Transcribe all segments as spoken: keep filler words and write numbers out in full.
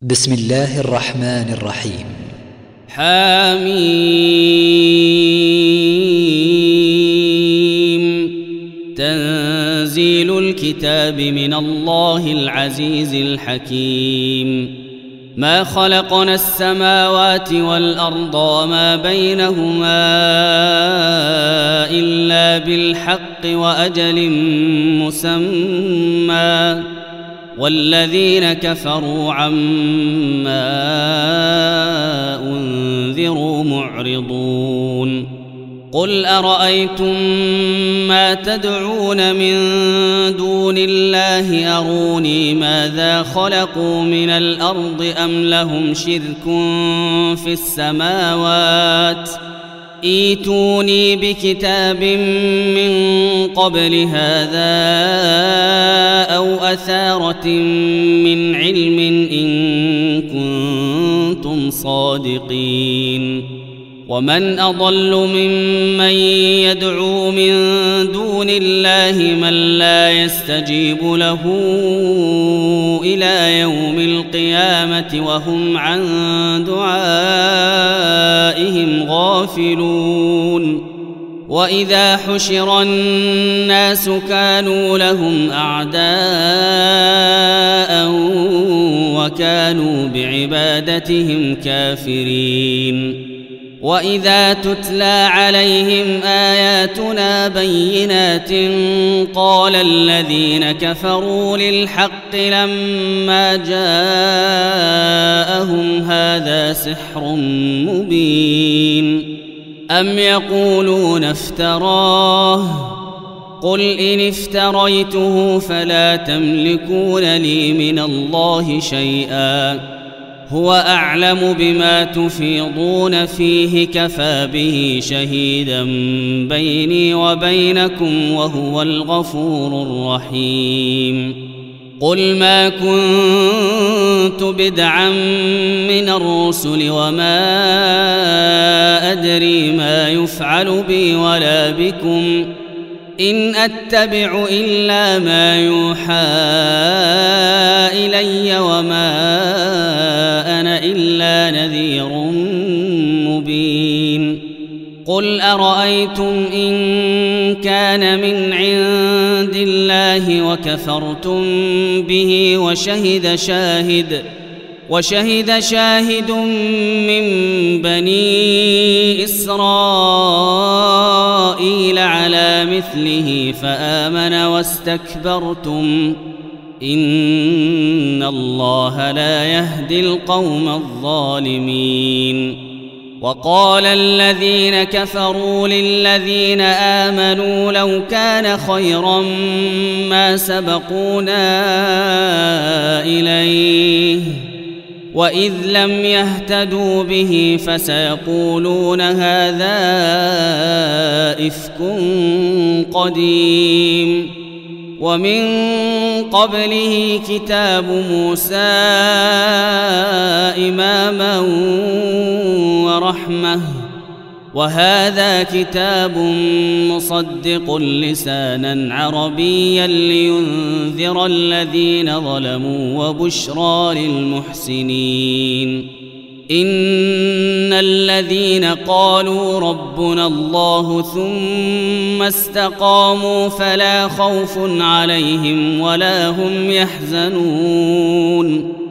بسم الله الرحمن الرحيم. حميم. تنزيل الكتاب من الله العزيز الحكيم. ما خلقنا السماوات والأرض وما بينهما إلا بالحق وأجل مسمى، والذين كفروا عما أنذروا معرضون. قل أرأيتم ما تدعون من دون الله أروني ماذا خلقوا من الأرض أم لهم شرك في السماوات ائتوني بكتاب من قبل هذا أو أثارة من علم إن كنتم صادقين. ومن أضل ممن يدعو من دون الله من لا يستجيب له إلى يوم القيامة وهم عن دعائهم غافلون. وإذا حشر الناس كانوا لهم أعداء وكانوا بعبادتهم كافرين. وإذا تتلى عليهم آياتنا بينات قال الذين كفروا للحق لما جاءهم هذا سحر مبين. أم يقولون افتراه قل إن افتريته فلا تملكون لي من الله شيئا هو أعلم بما تفيضون فيه كفى به شهيدا بيني وبينكم وهو الغفور الرحيم. قل ما كنت بدعا من الرسل وما أدري ما يفعل بي ولا بكم إن أتبع إلا ما يوحى إلي وما أنا إلا نذير مبين. قل أرأيتم إن كان من عند الله وكفرتم به وشهد شاهد وشهد شاهد من بني إسرائيل على مثله فآمن واستكبرتم إن الله لا يهدي القوم الظالمين. وقال الذين كفروا للذين آمنوا لو كان خيرا ما سبقونا إليه وإذ لم يهتدوا به فسيقولون هذا إفك قديم. ومن قبله كتاب موسى إماما ورحمة وهذا كتاب مصدق لسانا عربيا لينذر الذين ظلموا وبشرى للمحسنين. إن الذين قالوا ربنا الله ثم استقاموا فلا خوف عليهم ولا هم يحزنون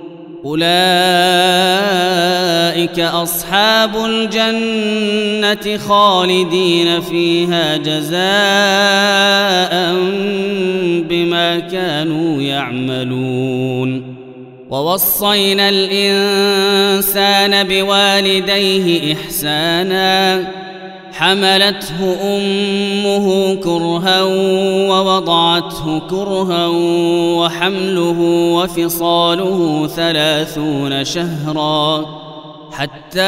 أولئك أصحاب الجنة خالدين فيها جزاء بما كانوا يعملون. ووصينا الإنسان بوالديه إحسانا حملته أمه كرها ووضعته كرها وحمله وفصاله ثلاثون شهرا حتى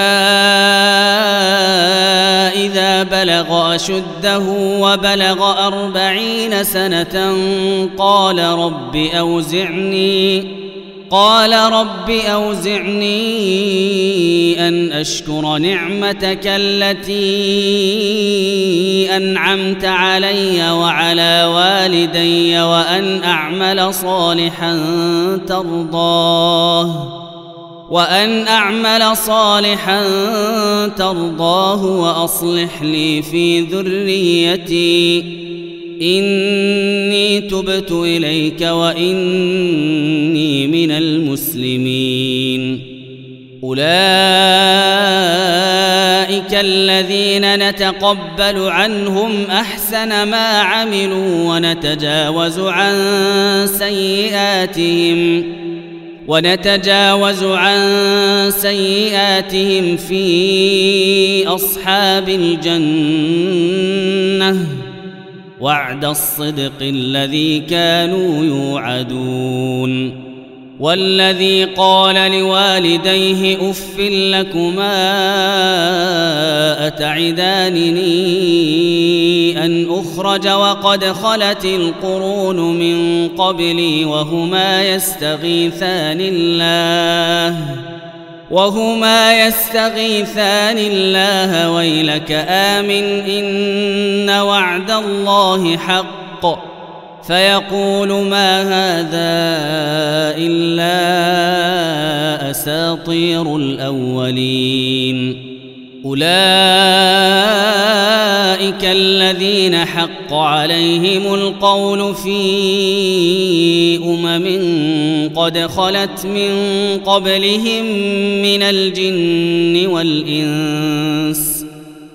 إذا بلغ أشده وبلغ أربعين سنة قال رب أوزعني قال رب أوزعني أن أشكر نعمتك التي أنعمت علي وعلى والدي وأن أعمل صالحا ترضاه وأن أعمل صالحا ترضاه وأصلح لي في ذريتي إني تبت إليك وإني من المسلمين. أولئك الذين نتقبل عنهم أحسن ما عملوا ونتجاوز عن سيئاتهم ونتجاوز عن سيئاتهم في أصحاب الجنة وعد الصدق الذي كانوا يوعدون. والذي قال لوالديه أف لكما أتعدانني أن أخرج وقد خلت القرون من قبلي وهما يستغيثان الله وهما يستغيثان الله ويلك آمن إن وعد الله حق فيقول ما هذا إلا أساطير الأولين. أولئك الذين حق عليهم القول في أمم قد خلت من قبلهم من الجن والإنس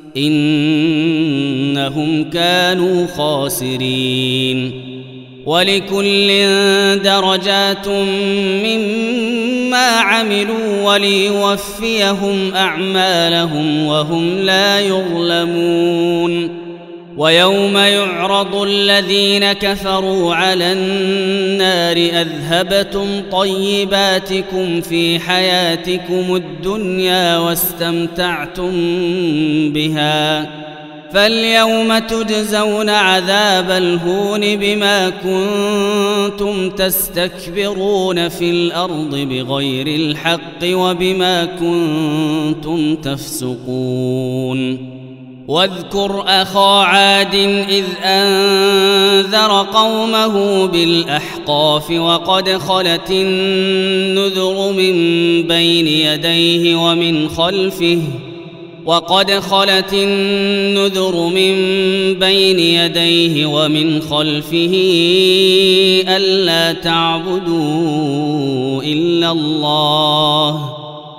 إنهم كانوا خاسرين. ولكل درجات مما عملوا وليوفيهم أعمالهم وهم لا يظلمون. ويوم يعرض الذين كفروا على النار أذهبتم طيباتكم في حياتكم الدنيا واستمتعتم بها فاليوم تجزون عذاب الهون بما كنتم تستكبرون في الأرض بغير الحق وبما كنتم تفسقون. واذكر أخا عاد إذ أنذر قومه بالأحقاف وقد خلت النذر من بين يديه ومن خلفه وقد خلت النذر من بين يديه ومن خلفه ألا تعبدوا إلا الله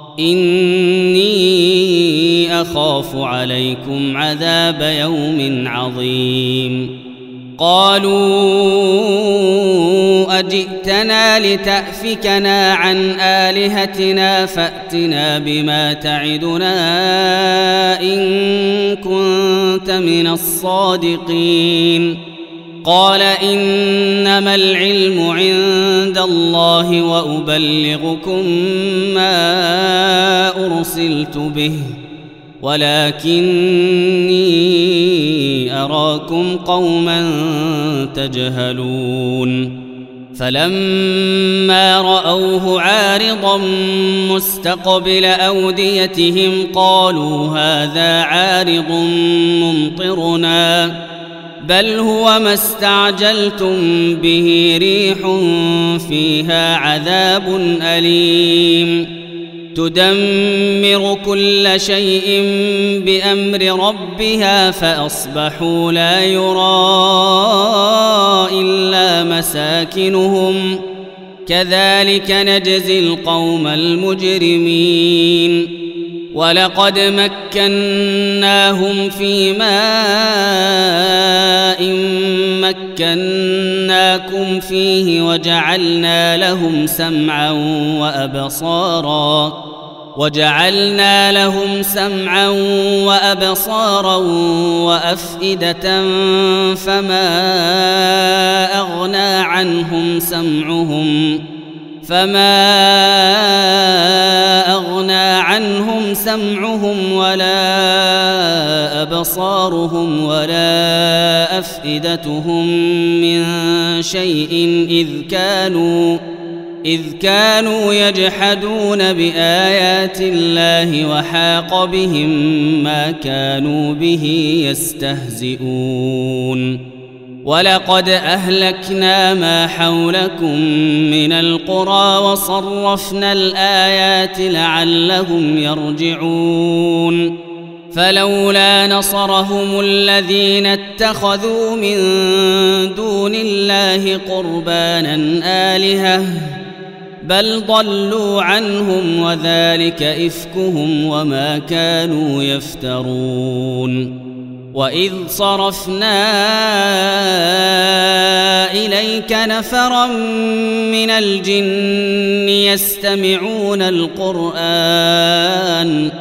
إني أخاف عليكم عذاب يوم عظيم. قالوا أجئتنا لتأفكنا عن آلهتنا فأتنا بما تعدنا إن كنت من الصادقين. قال إنما العلم عند الله وأبلغكم ما أرسلت به ولكني أراكم قوما تجهلون. فلما رأوه عارضا مستقبل أوديتهم قالوا هذا عارض ممطرنا بل هو ما استعجلتم به ريح فيها عذاب أليم تدمر كل شيء بأمر ربها فأصبحوا لا يرى إلا مساكنهم كذلك نجزي القوم المجرمين. ولقد مكناهم في ماء مكناكم فيه وجعلنا لهم سمعا وأبصارا وجعلنا لهم سمعا وأبصارا وأفئدة فما أغنى عنهم سمعهم فما أغنى عنهم سمعهم ولا أبصارهم ولا أفئدتهم من شيء إذ كانوا إذ كانوا يجحدون بآيات الله وحاق بهم ما كانوا به يستهزئون. ولقد أهلكنا ما حولكم من القرى وصرفنا الآيات لعلهم يرجعون فلولا نصرهم الذين اتخذوا من دون الله قربانا آلهة بل ضلوا عنهم وذلك إفكهم وما كانوا يفترون وإذ صرفنا إليك نفرا من الجن يستمعون القرآن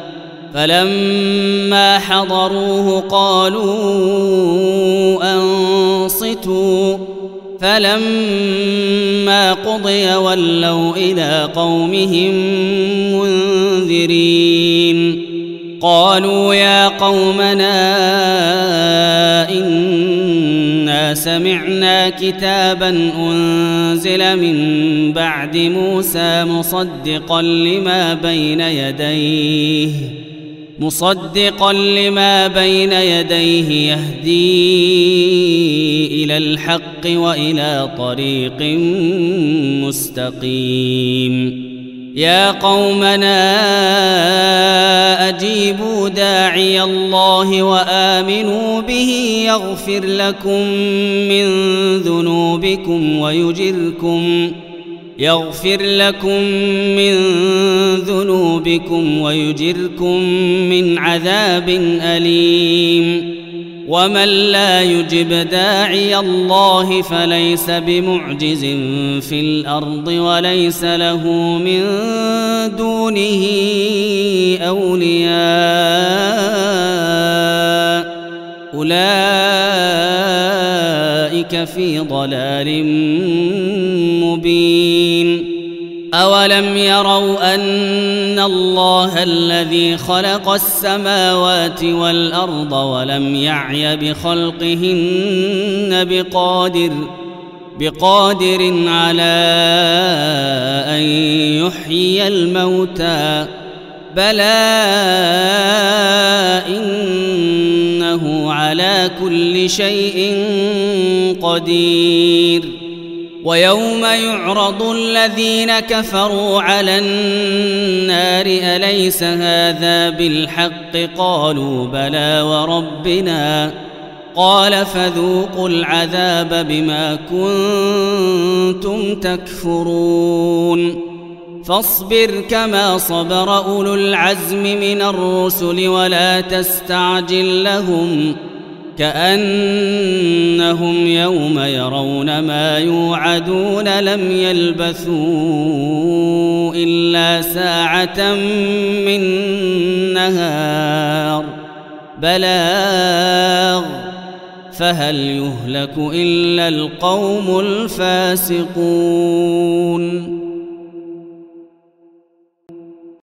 فلما حضروه قالوا أنصتوا فلما قضي ولوا إلى قومهم منذرين قالوا يا قومنا إنا سمعنا كتابا أنزل من بعد موسى مصدقا لما بين يديه مصدقا لما بين يديه يهدي إلى الحق وإلى طريق مستقيم يا قومنا أجيبوا داعي الله وآمنوا به يغفر لكم من ذنوبكم ويجركم يغفر لكم من ذنوبكم ويجركم من عذاب أليم ومن لا يجب داعي الله فليس بمعجز في الأرض وليس له من دونه أولياء أولئك في ضلال مبين أولم يروا أن الله الذي خلق السماوات والأرض ولم يعي بخلقهن بقادر بقادر على أن يحيي الموتى بلى إنه على كل شيء قدير ويوم يعرض الذين كفروا على النار أليس هذا بالحق قالوا بلى وربنا قال فذوقوا العذاب بما كنتم تكفرون فاصبر كما صبر أولو العزم من الرسل ولا تستعجل لهم كأنهم يوم يرون ما يوعدون لم يلبثوا إلا ساعة من نهار بلاغ فهل يهلك إلا القوم الفاسقون